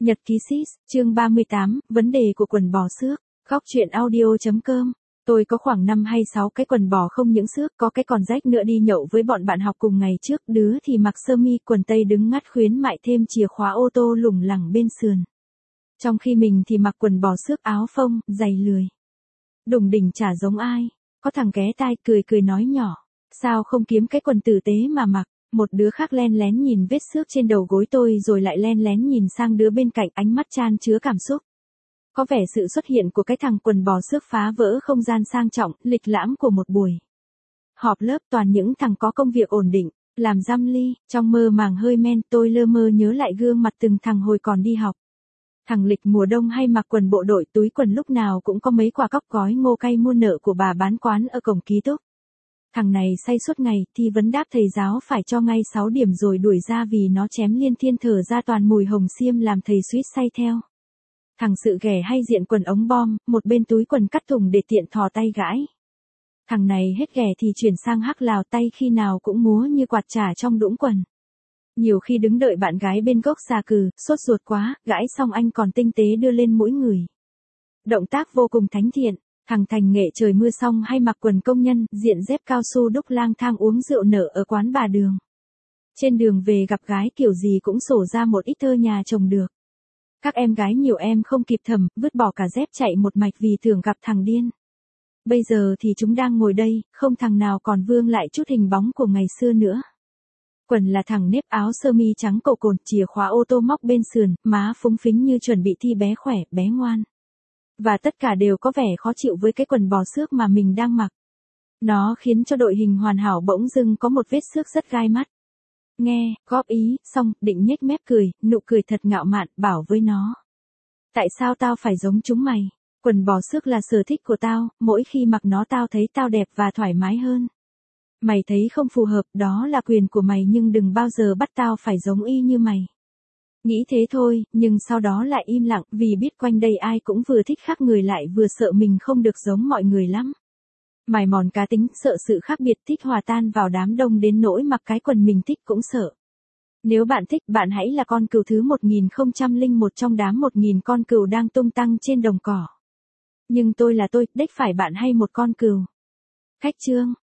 Nhật ký sis, chương 38, vấn đề của quần bò xước. Góc truyện audio.com. Tôi có khoảng 5 hay 6 cái quần bò không những xước, có cái còn rách nữa đi nhậu với bọn bạn học cùng ngày trước, đứa thì mặc sơ mi quần tây đứng ngắt khuyến mại thêm chìa khóa ô tô lủng lẳng bên sườn. Trong khi mình thì mặc quần bò xước áo phông, giày lười. Đùng đỉnh chả giống ai. Có thằng ghé tai cười nói nhỏ. Sao không kiếm cái quần tử tế mà mặc? Một đứa khác len lén nhìn vết xước trên đầu gối tôi rồi lại len lén nhìn sang đứa bên cạnh, ánh mắt chan chứa cảm xúc. Có vẻ sự xuất hiện của cái thằng quần bò xước phá vỡ không gian sang trọng, lịch lãm của một buổi họp lớp, toàn những thằng có công việc ổn định, làm răm ly. Trong mơ màng hơi men, tôi lơ mơ nhớ lại gương mặt từng thằng hồi còn đi học. Thằng lịch mùa đông hay mặc quần bộ đội, túi quần lúc nào cũng có mấy quả cóc gói ngô cay mua nợ của bà bán quán ở cổng ký túc. Thằng này say suốt ngày, thi vấn đáp thầy giáo phải cho ngay 6 điểm rồi đuổi ra vì nó chém liên thiên thở ra toàn mùi hồng xiêm làm thầy suýt say theo. Thằng sự ghẻ hay diện quần ống bom, một bên túi quần cắt thùng để tiện thò tay gãi. Thằng này hết ghẻ thì chuyển sang hắc lào tay, khi nào cũng múa như quạt trà trong đũng quần. Nhiều khi đứng đợi bạn gái bên gốc xà cừ, sốt ruột quá, gãi xong anh còn tinh tế đưa lên mũi người. Động tác vô cùng thánh thiện. Thằng thành nghệ trời mưa xong hay mặc quần công nhân, diện dép cao su đúc lang thang uống rượu nở ở quán bà Đường. Trên đường về gặp gái kiểu gì cũng sổ ra một ít thơ nhà chồng được. Các em gái nhiều em không kịp thầm, vứt bỏ cả dép chạy một mạch vì tưởng gặp thằng điên. Bây giờ thì chúng đang ngồi đây, không thằng nào còn vương lại chút hình bóng của ngày xưa nữa. Quần là thằng nếp, áo sơ mi trắng cầu cồn, chìa khóa ô tô móc bên sườn, má phúng phính như chuẩn bị thi bé khỏe, bé ngoan. Và tất cả đều có vẻ khó chịu với cái quần bò xước mà mình đang mặc. Nó khiến cho đội hình hoàn hảo bỗng dưng có một vết xước rất gai mắt. Nghe, góp ý, xong, định nhếch mép cười, nụ cười thật ngạo mạn, bảo với nó. Tại sao tao phải giống chúng mày? Quần bò xước là sở thích của tao, mỗi khi mặc nó tao thấy tao đẹp và thoải mái hơn. Mày thấy không phù hợp, đó là quyền của mày, nhưng đừng bao giờ bắt tao phải giống y như mày. Nghĩ thế thôi, nhưng sau đó lại im lặng, vì biết quanh đây ai cũng vừa thích khác người lại vừa sợ mình không được giống mọi người lắm. Mài mòn cá tính, sợ sự khác biệt, thích hòa tan vào đám đông đến nỗi mặc cái quần mình thích cũng sợ. Nếu bạn thích, bạn hãy là con cừu thứ 1001 trong đám 1000 con cừu đang tung tăng trên đồng cỏ. Nhưng tôi là tôi, đếch phải bạn hay một con cừu. Khách chương.